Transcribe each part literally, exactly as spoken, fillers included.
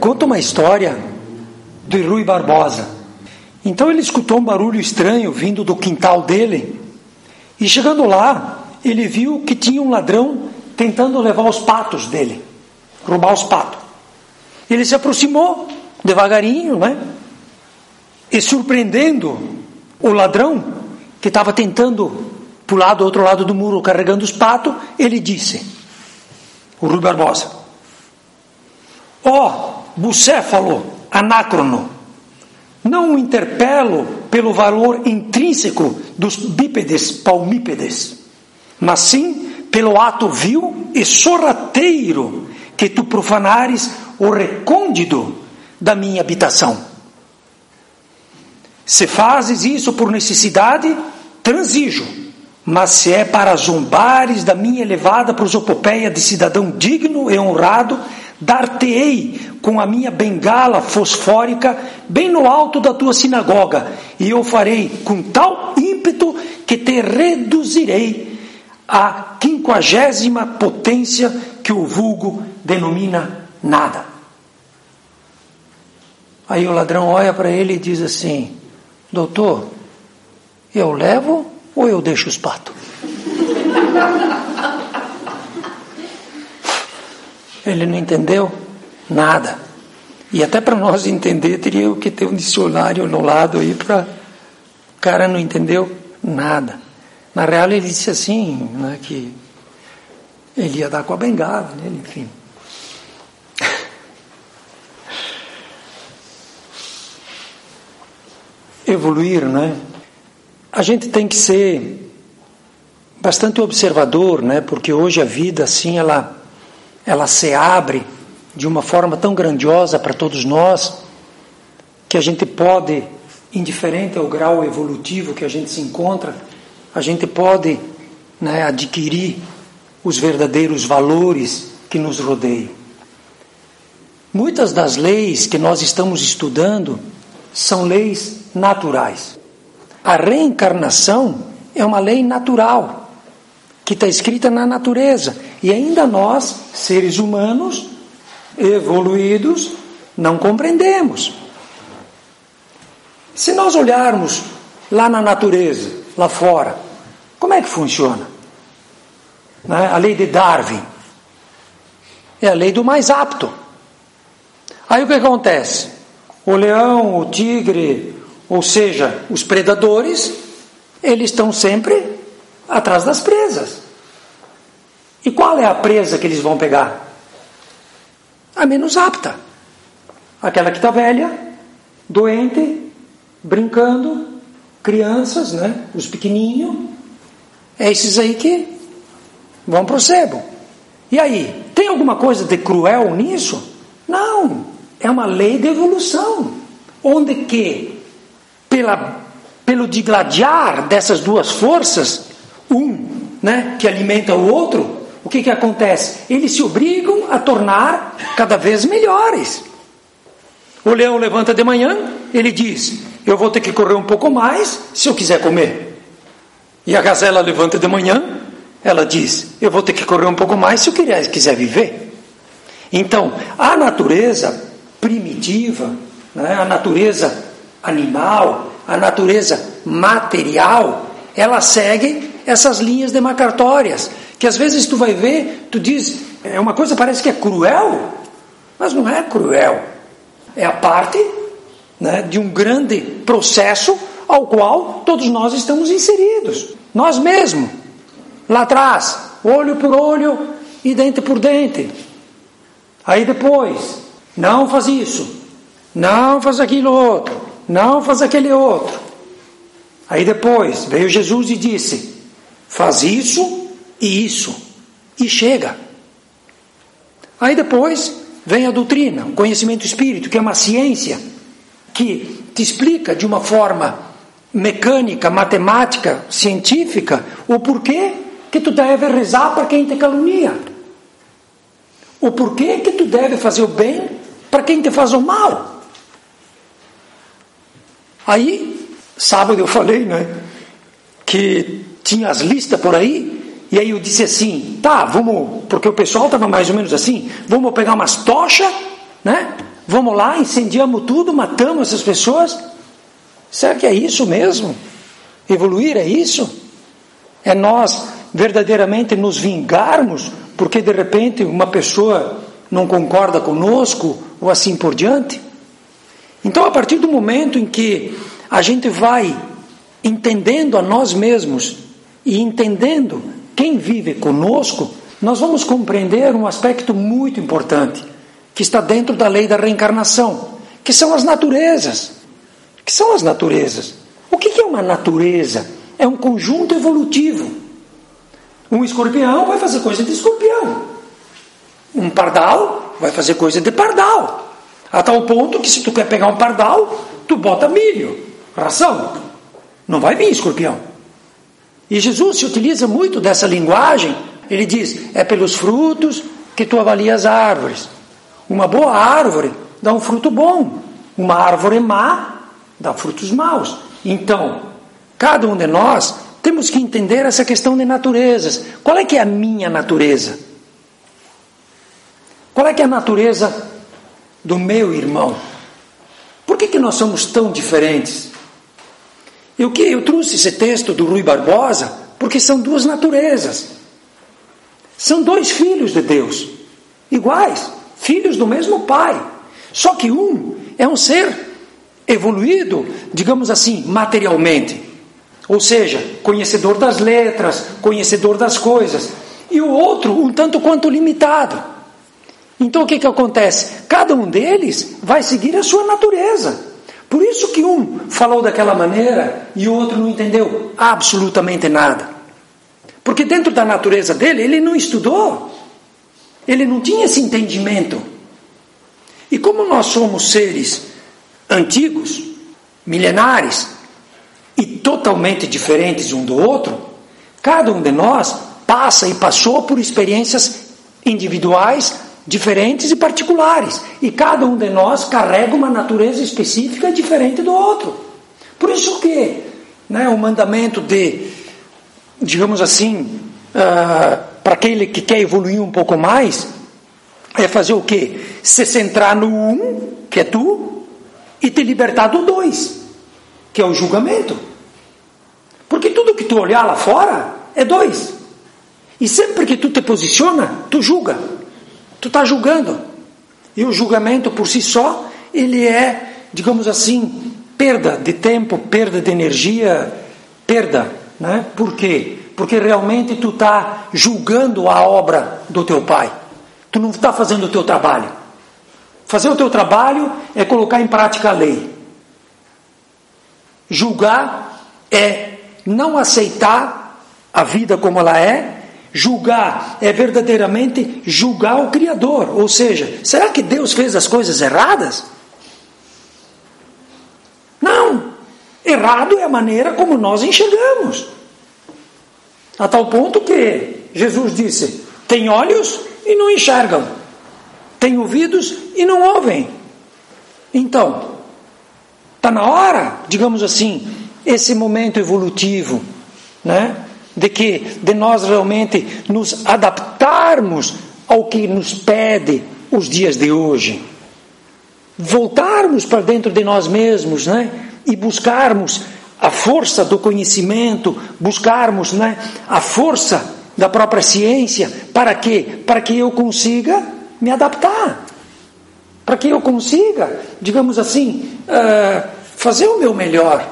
Conta uma história do Rui Barbosa. Então ele escutou um barulho estranho vindo do quintal dele, e chegando lá, ele viu que tinha um ladrão tentando levar os patos dele, roubar os patos. Ele se aproximou devagarinho, né? E surpreendendo o ladrão, que estava tentando pular do outro lado do muro carregando os patos, ele disse, o Rui Barbosa: ó, oh, bucéfalo anácrono, não o interpelo pelo valor intrínseco dos bípedes palmípedes, mas sim pelo ato vil e sorrateiro que tu profanares o recôndito da minha habitação. Se fazes isso por necessidade, transijo, mas se é para zombares da minha elevada prosopopeia de cidadão digno e honrado, dar-te-ei com a minha bengala fosfórica bem no alto da tua sinagoga, e eu farei com tal ímpeto que te reduzirei à quinquagésima potência que o vulgo denomina nada. Aí o ladrão olha para ele e diz assim: doutor, eu levo ou eu deixo os patos? Ele não entendeu nada. E até para nós entender, teria que ter um dicionário no lado aí para... O cara não entendeu nada. Na real, ele disse assim, né, que ele ia dar com a bengala, né, enfim. Evoluir, né? A gente tem que ser bastante observador, né? Porque hoje a vida, assim, ela... ela se abre de uma forma tão grandiosa para todos nós, que a gente pode, indiferente ao grau evolutivo que a gente se encontra, a gente pode, né, adquirir os verdadeiros valores que nos rodeiam. Muitas das leis que nós estamos estudando são leis naturais. A reencarnação é uma lei natural, que está escrita na natureza, e ainda nós, seres humanos evoluídos, não compreendemos. Se nós olharmos lá na natureza, lá fora, como é que funciona? Né? A lei de Darwin é a lei do mais apto. Aí o que acontece? O leão, o tigre, ou seja, os predadores, eles estão sempre atrás das presas. E qual é a presa que eles vão pegar? A menos apta. Aquela que está velha, doente, brincando, crianças, né? Os pequenininhos. É esses aí que vão pro sebo. E aí, tem alguma coisa de cruel nisso? Não. É uma lei de evolução. Onde que, pela, pelo digladiar dessas duas forças, um, né, que alimenta o outro, o que que acontece? Eles se obrigam a tornar cada vez melhores. O leão levanta de manhã, ele diz: eu vou ter que correr um pouco mais se eu quiser comer. E a gazela levanta de manhã, ela diz: eu vou ter que correr um pouco mais se eu quiser viver. Então, a natureza primitiva, né, a natureza animal, a natureza material, ela segue essas linhas demarcatórias, que às vezes tu vai ver, tu diz, é uma coisa parece que é cruel, mas não é cruel. É a parte, né, de um grande processo ao qual todos nós estamos inseridos. Nós mesmos, lá atrás, olho por olho e dente por dente. Aí depois, não faz isso, não faz aquilo outro, não faz aquele outro. Aí depois veio Jesus e disse: faz isso e isso, e chega. Aí depois vem a doutrina, o conhecimento espírito, que é uma ciência que te explica de uma forma mecânica, matemática, científica, o porquê que tu deve rezar para quem te calunia, o porquê que tu deve fazer o bem para quem te faz o mal. Aí, sábado eu falei, né, que tinha as listas por aí. E aí eu disse assim, tá, vamos, porque o pessoal estava mais ou menos assim, vamos pegar umas tochas, né? Vamos lá, incendiamos tudo, matamos essas pessoas? Será que é isso mesmo? Evoluir é isso? É nós verdadeiramente nos vingarmos porque de repente uma pessoa não concorda conosco ou assim por diante? Então, a partir do momento em que a gente vai entendendo a nós mesmos e entendendo quem vive conosco, nós vamos compreender um aspecto muito importante que está dentro da lei da reencarnação, que são as naturezas. Que são as naturezas? O que é uma natureza? É um conjunto evolutivo. Um escorpião vai fazer coisa de escorpião. Um pardal vai fazer coisa de pardal. A tal ponto que se tu quer pegar um pardal, tu bota milho, ração. Não vai vir escorpião. E Jesus se utiliza muito dessa linguagem. Ele diz, é pelos frutos que tu avalias as árvores. Uma boa árvore dá um fruto bom. Uma árvore má dá frutos maus. Então, cada um de nós temos que entender essa questão de naturezas. Qual é que é a minha natureza? Qual é que é a natureza do meu irmão? Por que que nós somos tão diferentes? Eu, que, eu trouxe esse texto do Rui Barbosa porque são duas naturezas. São dois filhos de Deus, iguais, filhos do mesmo Pai. Só que um é um ser evoluído, digamos assim, materialmente. Ou seja, conhecedor das letras, conhecedor das coisas. E o outro, um tanto quanto limitado. Então o que que acontece? Cada um deles vai seguir a sua natureza. Por isso que um falou daquela maneira e o outro não entendeu absolutamente nada. Porque dentro da natureza dele, ele não estudou. Ele não tinha esse entendimento. E como nós somos seres antigos, milenares e totalmente diferentes um do outro, cada um de nós passa e passou por experiências individuais, diferentes e particulares. E cada um de nós carrega uma natureza específica diferente do outro. Por isso que, né, o mandamento de, digamos assim, uh, para aquele que quer evoluir um pouco mais, é fazer o quê? Se centrar no um, que é tu, e te libertar do dois, que é o julgamento. Porque tudo que tu olhar lá fora é dois. E sempre que tu te posiciona, tu julga. Tu está julgando. E o julgamento por si só, ele é, digamos assim, perda de tempo, perda de energia, perda, né? Por quê? Porque realmente tu está julgando a obra do teu pai. Tu não está fazendo o teu trabalho. Fazer o teu trabalho é colocar em prática a lei. Julgar é não aceitar a vida como ela é. Julgar é verdadeiramente julgar o Criador. Ou seja, será que Deus fez as coisas erradas? Não. Errado é a maneira como nós enxergamos. A tal ponto que Jesus disse, tem olhos e não enxergam, tem ouvidos e não ouvem. Então, está na hora, digamos assim, esse momento evolutivo, né? De que de nós realmente nos adaptarmos ao que nos pede os dias de hoje, voltarmos para dentro de nós mesmos, né? E buscarmos a força do conhecimento, buscarmos, né, a força da própria ciência. Para quê? Para que eu consiga me adaptar, para que eu consiga, digamos assim, uh, fazer o meu melhor.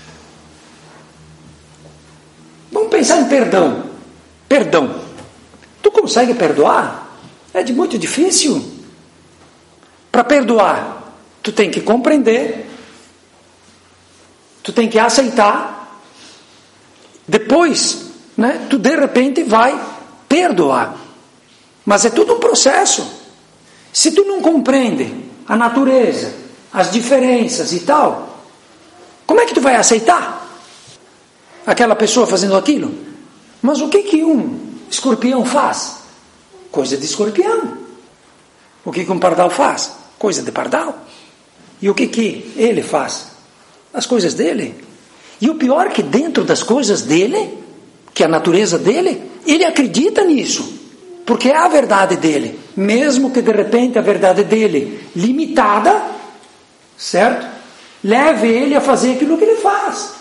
Vamos pensar em perdão. Perdão. Tu consegue perdoar? É de muito difícil. Para perdoar, tu tem que compreender, tu tem que aceitar, depois, né, tu de repente vai perdoar. Mas é tudo um processo. Se tu não compreende a natureza, as diferenças e tal, como é que tu vai aceitar aquela pessoa fazendo aquilo? Mas o que que um escorpião faz? Coisa de escorpião. O que que um pardal faz? Coisa de pardal. E o que que ele faz? As coisas dele. E o pior é que dentro das coisas dele, que é a natureza dele, ele acredita nisso. Porque é a verdade dele, mesmo que de repente a verdade dele, limitada, certo? Leve ele a fazer aquilo que ele faz.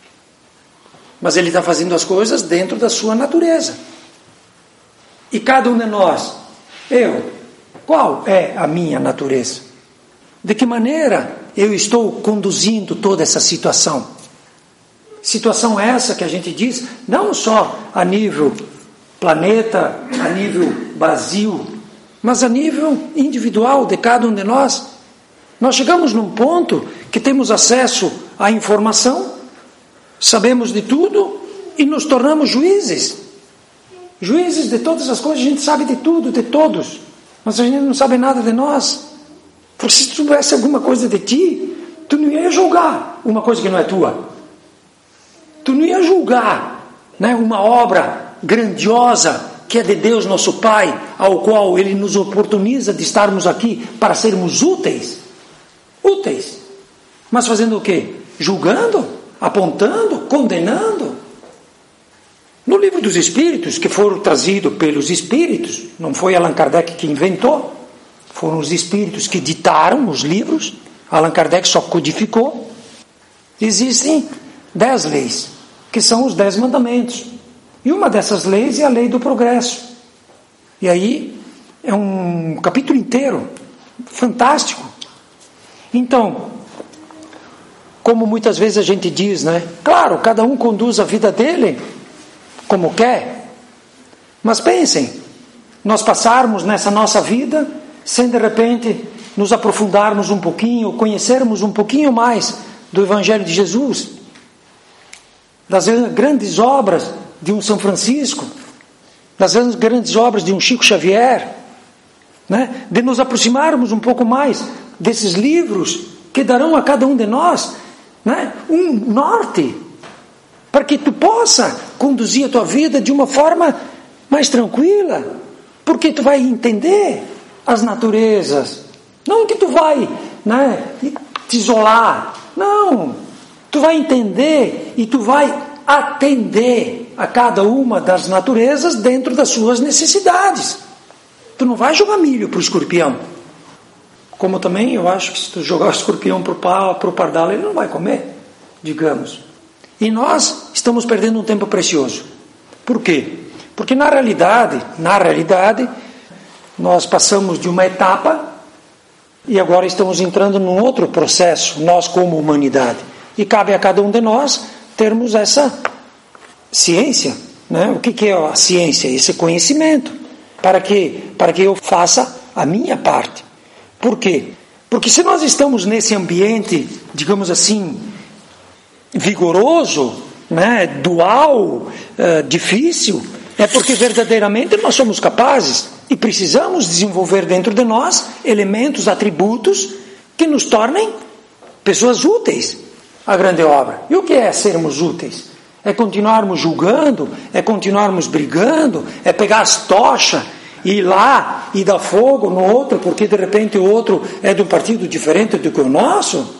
Mas ele está fazendo as coisas dentro da sua natureza. E cada um de nós, eu, qual é a minha natureza? De que maneira eu estou conduzindo toda essa situação? Situação essa que a gente diz, não só a nível planeta, a nível Brasil, mas a nível individual de cada um de nós. Nós chegamos num ponto que temos acesso à informação, sabemos de tudo e nos tornamos juízes. Juízes de todas as coisas, a gente sabe de tudo, de todos, mas a gente não sabe nada de nós. Porque se tu soubesse alguma coisa de ti, tu não ia julgar uma coisa que não é tua. Tu não ia julgar, né, uma obra grandiosa que é de Deus nosso Pai, ao qual Ele nos oportuniza de estarmos aqui para sermos úteis. Úteis. Mas fazendo o quê? Julgando, apontando, condenando. No livro dos Espíritos, que foram trazidos pelos Espíritos, não foi Allan Kardec que inventou, foram os Espíritos que ditaram os livros, Allan Kardec só codificou. Existem dez leis, que são os dez mandamentos. E uma dessas leis é a lei do progresso. E aí é um capítulo inteiro, fantástico. Então, como muitas vezes a gente diz, né? Claro, cada um conduz a vida dele como quer. Mas pensem, nós passarmos nessa nossa vida sem de repente nos aprofundarmos um pouquinho, conhecermos um pouquinho mais do Evangelho de Jesus, das grandes obras de um São Francisco, das grandes obras de um Chico Xavier, né? De nos aproximarmos um pouco mais desses livros que darão a cada um de nós, né, um norte, para que tu possa conduzir a tua vida de uma forma mais tranquila, porque tu vai entender as naturezas, não que tu vai, né, te isolar, não, tu vai entender e tu vai atender a cada uma das naturezas dentro das suas necessidades. Tu não vai jogar milho para o escorpião, como também eu acho que se tu jogar o escorpião para o pardal, ele não vai comer, digamos. E nós estamos perdendo um tempo precioso. Por quê? Porque na realidade, na realidade, nós passamos de uma etapa e agora estamos entrando num outro processo, nós como humanidade. E cabe a cada um de nós termos essa ciência, né? O que, que é a ciência? Esse conhecimento, para que, para que eu faça a minha parte. Por quê? Porque se nós estamos nesse ambiente, digamos assim, vigoroso, né, dual, uh, difícil, é porque verdadeiramente nós somos capazes e precisamos desenvolver dentro de nós elementos, atributos que nos tornem pessoas úteis à grande obra. E o que é sermos úteis? É continuarmos julgando, é continuarmos brigando, é pegar as tochas e ir lá e dar fogo no outro, porque de repente o outro é de um partido diferente do que o nosso?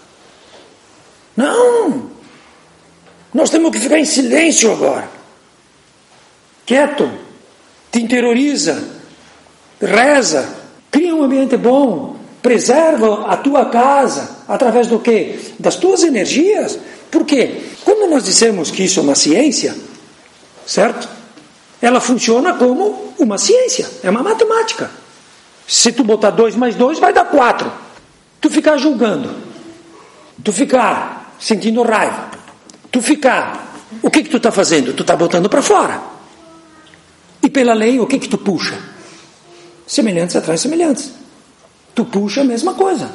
Não! Nós temos que ficar em silêncio agora. Quieto. Te interioriza. Reza. Cria um ambiente bom. Preserva a tua casa. Através do quê? Das tuas energias. Por quê? Quando nós dissemos que isso é uma ciência, certo? Ela funciona como uma ciência, é uma matemática. Se tu botar dois mais dois, vai dar quatro. Tu ficar julgando, tu ficar sentindo raiva, tu ficar... O que que tu está fazendo? Tu está botando para fora. E pela lei, o que que tu puxa? Semelhantes atrás semelhantes. Tu puxa a mesma coisa.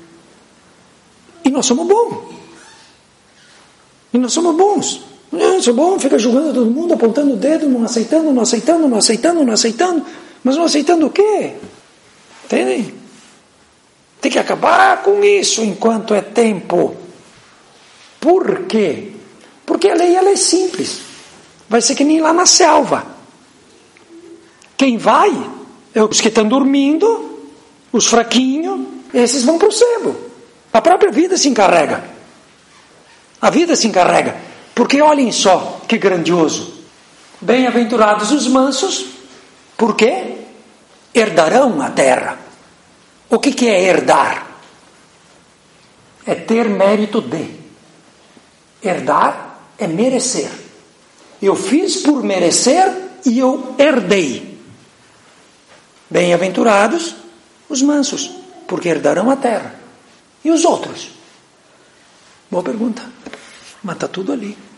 E nós somos bons. E nós somos bons. Não, sou bom, fica julgando todo mundo, apontando o dedo, não aceitando, não aceitando, não aceitando, não aceitando. Mas não aceitando o quê? Entende? Tem que acabar com isso enquanto é tempo. Por quê? Porque a lei ela é simples. Vai ser que nem lá na selva. Quem vai é os que estão dormindo, os fraquinhos, esses vão para o sebo. A própria vida se encarrega. A vida se encarrega. Porque olhem só que grandioso. Bem-aventurados os mansos, Por quê? Herdarão a terra. O que, que é herdar? É ter mérito de. Herdar é merecer. Eu fiz por merecer e eu herdei. Bem-aventurados os mansos, porque herdarão a terra. E os outros? Boa pergunta. Mas está tudo ali.